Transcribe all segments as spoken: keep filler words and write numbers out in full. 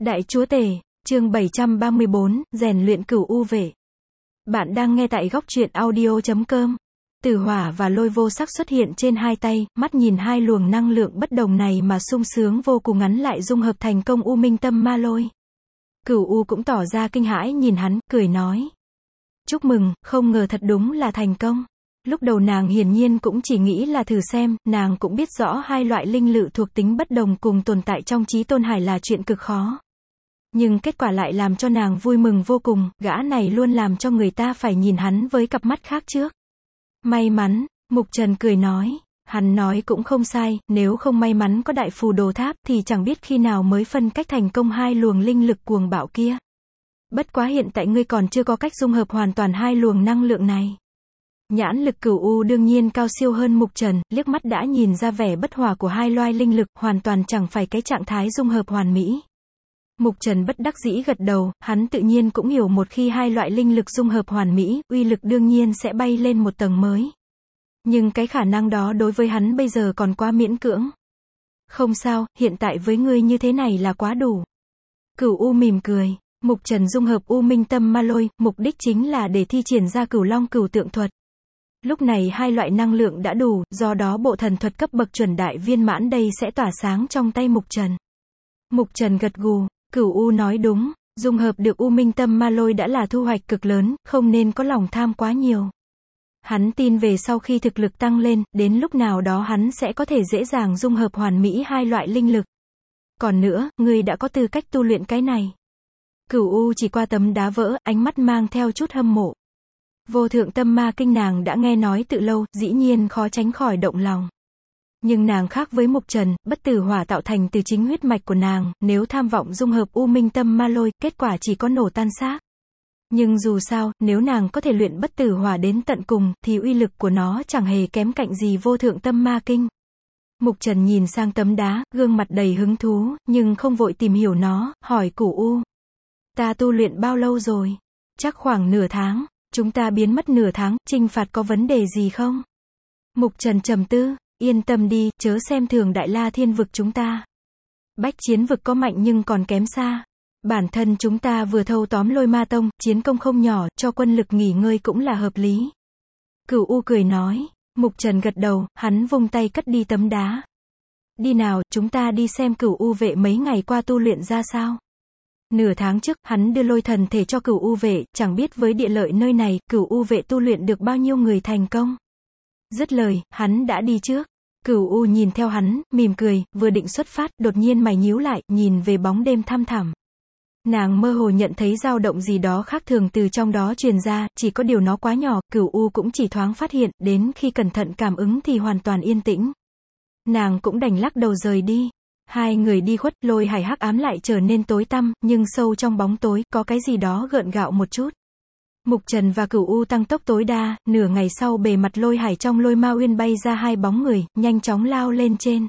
Đại Chúa Tể, chương bảy trăm ba mươi bốn, rèn luyện cửu u vệ. Bạn đang nghe tại góc truyện audio chấm com. Tử hỏa và lôi vô sắc xuất hiện trên hai tay, mắt nhìn hai luồng năng lượng bất đồng này mà sung sướng vô cùng, ngắn lại dung hợp thành công u minh tâm ma lôi. Cửu u cũng tỏ ra kinh hãi nhìn hắn, cười nói. Chúc mừng, không ngờ thật đúng là thành công. Lúc đầu nàng hiển nhiên cũng chỉ nghĩ là thử xem, nàng cũng biết rõ hai loại linh lự thuộc tính bất đồng cùng tồn tại trong Chí Tôn Hải là chuyện cực khó. Nhưng kết quả lại làm cho nàng vui mừng vô cùng, gã này luôn làm cho người ta phải nhìn hắn với cặp mắt khác trước. May mắn, Mục Trần cười nói, hắn nói cũng không sai, nếu không may mắn có đại phù đồ tháp thì chẳng biết khi nào mới phân cách thành công hai luồng linh lực cuồng bạo kia. Bất quá hiện tại ngươi còn chưa có cách dung hợp hoàn toàn hai luồng năng lượng này. Nhãn lực cửu u đương nhiên cao siêu hơn Mục Trần, liếc mắt đã nhìn ra vẻ bất hòa của hai loài linh lực, hoàn toàn chẳng phải cái trạng thái dung hợp hoàn mỹ. Mục Trần bất đắc dĩ gật đầu, hắn tự nhiên cũng hiểu một khi hai loại linh lực dung hợp hoàn mỹ, uy lực đương nhiên sẽ bay lên một tầng mới. Nhưng cái khả năng đó đối với hắn bây giờ còn quá miễn cưỡng. Không sao, hiện tại với ngươi như thế này là quá đủ. Cửu u mỉm cười. Mục Trần dung hợp u minh tâm ma lôi, mục đích chính là để thi triển ra cửu long cửu tượng thuật. Lúc này hai loại năng lượng đã đủ, do đó bộ thần thuật cấp bậc chuẩn đại viên mãn đây sẽ tỏa sáng trong tay Mục Trần. Mục Trần gật gù, Cửu u nói đúng, dung hợp được u minh tâm ma lôi đã là thu hoạch cực lớn, không nên có lòng tham quá nhiều. Hắn tin về sau khi thực lực tăng lên, đến lúc nào đó hắn sẽ có thể dễ dàng dung hợp hoàn mỹ hai loại linh lực. Còn nữa, ngươi đã có tư cách tu luyện cái này. Cửu u chỉ qua tấm đá vỡ, ánh mắt mang theo chút hâm mộ. Vô thượng tâm ma kinh nàng đã nghe nói từ lâu, dĩ nhiên khó tránh khỏi động lòng. Nhưng nàng khác với Mục Trần, bất tử hỏa tạo thành từ chính huyết mạch của nàng, nếu tham vọng dung hợp u minh tâm ma lôi, kết quả chỉ có nổ tan xác. Nhưng dù sao, nếu nàng có thể luyện bất tử hỏa đến tận cùng, thì uy lực của nó chẳng hề kém cạnh gì vô thượng tâm ma kinh. Mục Trần nhìn sang tấm đá, gương mặt đầy hứng thú, nhưng không vội tìm hiểu nó, hỏi Cửu u. Ta tu luyện bao lâu rồi? Chắc khoảng nửa tháng. Chúng ta biến mất nửa tháng, trinh phạt có vấn đề gì không? Mục Trần trầm tư, yên tâm đi, chớ xem thường Đại La Thiên vực chúng ta. Bách Chiến vực có mạnh nhưng còn kém xa. Bản thân chúng ta vừa thâu tóm Lôi Ma Tông, chiến công không nhỏ, cho quân lực nghỉ ngơi cũng là hợp lý. Cửu u cười nói, Mục Trần gật đầu, hắn vung tay cất đi tấm đá. Đi nào, chúng ta đi xem cửu u vệ mấy ngày qua tu luyện ra sao. Nửa tháng trước, hắn đưa lôi thần thể cho cửu u vệ, chẳng biết với địa lợi nơi này, cửu u vệ tu luyện được bao nhiêu người thành công. Dứt lời, hắn đã đi trước. Cửu u nhìn theo hắn, mỉm cười, vừa định xuất phát, đột nhiên mày nhíu lại, nhìn về bóng đêm thăm thẳm. Nàng mơ hồ nhận thấy dao động gì đó khác thường từ trong đó truyền ra, chỉ có điều nó quá nhỏ, cửu u cũng chỉ thoáng phát hiện, đến khi cẩn thận cảm ứng thì hoàn toàn yên tĩnh. Nàng cũng đành lắc đầu rời đi. Hai người đi khuất, Lôi Hải hắc ám lại trở nên tối tăm, nhưng sâu trong bóng tối, có cái gì đó gợn gạo một chút. Mục Trần và Cửu u tăng tốc tối đa, nửa ngày sau bề mặt Lôi Hải trong Lôi Ma Uyên bay ra hai bóng người, nhanh chóng lao lên trên.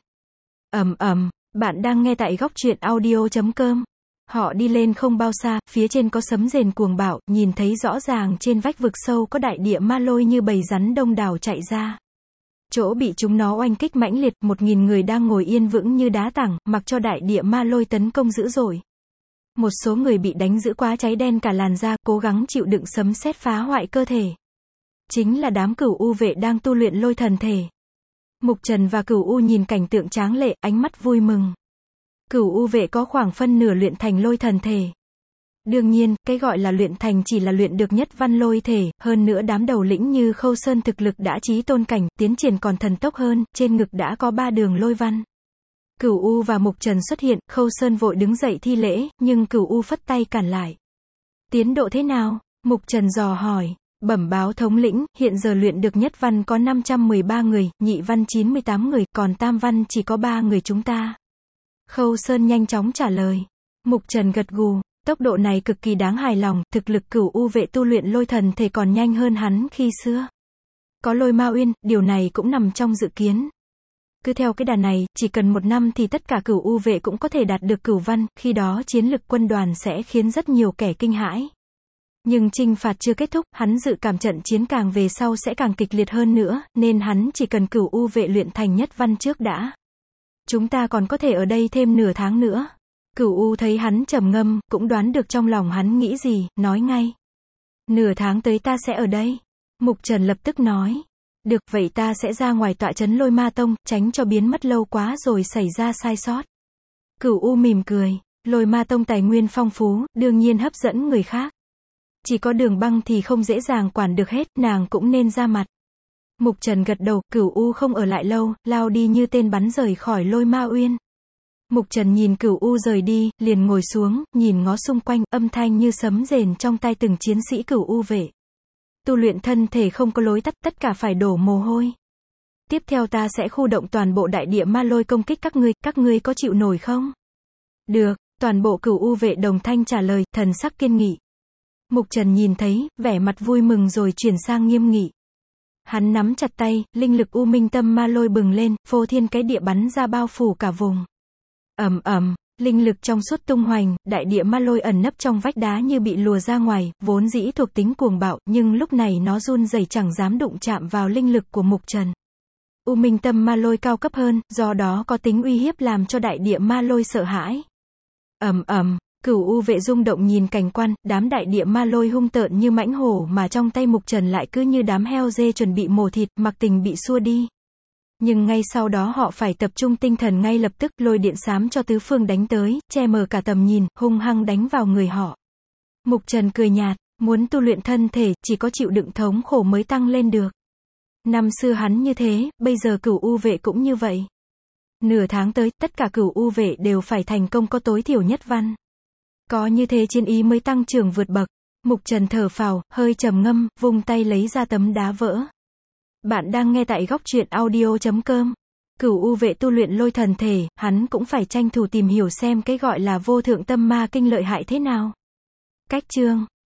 Ầm ầm, bạn đang nghe tại góc truyện audio chấm com. Họ đi lên không bao xa, phía trên có sấm rền cuồng bạo, nhìn thấy rõ ràng trên vách vực sâu có đại địa ma lôi như bầy rắn đông đảo chạy ra. Chỗ bị chúng nó oanh kích mãnh liệt, một nghìn người đang ngồi yên vững như đá tảng, mặc cho đại địa ma lôi tấn công dữ dội. Một số người bị đánh dữ quá cháy đen cả làn da, cố gắng chịu đựng sấm sét phá hoại cơ thể. Chính là đám cửu u vệ đang tu luyện lôi thần thể. Mục Trần và Cửu u nhìn cảnh tượng tráng lệ, ánh mắt vui mừng. Cửu u vệ có khoảng phân nửa luyện thành lôi thần thể. Đương nhiên, cái gọi là luyện thành chỉ là luyện được nhất văn lôi thể, hơn nữa đám đầu lĩnh như Khâu Sơn thực lực đã chí tôn cảnh, tiến triển còn thần tốc hơn, trên ngực đã có ba đường lôi văn. Cửu u và Mục Trần xuất hiện, Khâu Sơn vội đứng dậy thi lễ, nhưng Cửu u phất tay cản lại. Tiến độ thế nào? Mục Trần dò hỏi. Bẩm báo thống lĩnh, hiện giờ luyện được nhất văn có năm trăm mười ba người, nhị văn chín mươi tám người, còn tam văn chỉ có ba người chúng ta. Khâu Sơn nhanh chóng trả lời. Mục Trần gật gù. Tốc độ này cực kỳ đáng hài lòng, thực lực cửu u vệ tu luyện lôi thần thể còn nhanh hơn hắn khi xưa. Có Lôi Ma Uyên, điều này cũng nằm trong dự kiến. Cứ theo cái đà này, chỉ cần một năm thì tất cả cửu u vệ cũng có thể đạt được cửu văn, khi đó chiến lực quân đoàn sẽ khiến rất nhiều kẻ kinh hãi. Nhưng trinh phạt chưa kết thúc, hắn dự cảm trận chiến càng về sau sẽ càng kịch liệt hơn nữa, nên hắn chỉ cần cửu u vệ luyện thành nhất văn trước đã. Chúng ta còn có thể ở đây thêm nửa tháng nữa. Cửu U thấy hắn trầm ngâm, cũng đoán được trong lòng hắn nghĩ gì, nói ngay. Nửa tháng tới ta sẽ ở đây. Mục Trần lập tức nói. Được, vậy ta sẽ ra ngoài tọa trấn Lôi Ma Tông, tránh cho biến mất lâu quá rồi xảy ra sai sót. Cửu U mỉm cười. Lôi Ma Tông tài nguyên phong phú, đương nhiên hấp dẫn người khác. Chỉ có Đường Băng thì không dễ dàng quản được hết, nàng cũng nên ra mặt. Mục Trần gật đầu, Cửu U không ở lại lâu, lao đi như tên bắn rời khỏi Lôi Ma Uyên. Mục Trần nhìn Cửu U rời đi, liền ngồi xuống, nhìn ngó xung quanh, âm thanh như sấm rền trong tai từng chiến sĩ Cửu U vệ. Tu luyện thân thể không có lối tắt, tất cả phải đổ mồ hôi. Tiếp theo ta sẽ khu động toàn bộ đại địa ma lôi công kích các ngươi, các ngươi có chịu nổi không? Được, toàn bộ Cửu U vệ đồng thanh trả lời, thần sắc kiên nghị. Mục Trần nhìn thấy, vẻ mặt vui mừng rồi chuyển sang nghiêm nghị. Hắn nắm chặt tay, linh lực U Minh Tâm Ma Lôi bừng lên, phô thiên cái địa bắn ra bao phủ cả vùng. Ầm ầm, linh lực trong suốt tung hoành, đại địa ma lôi ẩn nấp trong vách đá như bị lùa ra ngoài, vốn dĩ thuộc tính cuồng bạo, nhưng lúc này nó run rẩy chẳng dám đụng chạm vào linh lực của Mục Trần. U Minh Tâm Ma Lôi cao cấp hơn, do đó có tính uy hiếp làm cho đại địa ma lôi sợ hãi. Ầm ầm, Cửu U vệ rung động nhìn cảnh quan, đám đại địa ma lôi hung tợn như mãnh hổ mà trong tay Mục Trần lại cứ như đám heo dê chuẩn bị mổ thịt, mặc tình bị xua đi. Nhưng ngay sau đó họ phải tập trung tinh thần ngay lập tức, lôi điện xám cho tứ phương đánh tới, che mờ cả tầm nhìn, hung hăng đánh vào người họ. Mục Trần cười nhạt, muốn tu luyện thân thể, chỉ có chịu đựng thống khổ mới tăng lên được. Năm xưa hắn như thế, bây giờ Cửu U vệ cũng như vậy. Nửa tháng tới, tất cả Cửu U vệ đều phải thành công có tối thiểu nhất văn. Có như thế chiến ý mới tăng trưởng vượt bậc. Mục Trần thở phào, hơi trầm ngâm, vung tay lấy ra tấm đá vỡ. Bạn đang nghe tại góc truyện audio chấm com. Cửu U vệ tu luyện lôi thần thể, hắn cũng phải tranh thủ tìm hiểu xem cái gọi là vô thượng tâm ma kinh lợi hại thế nào. Cách chương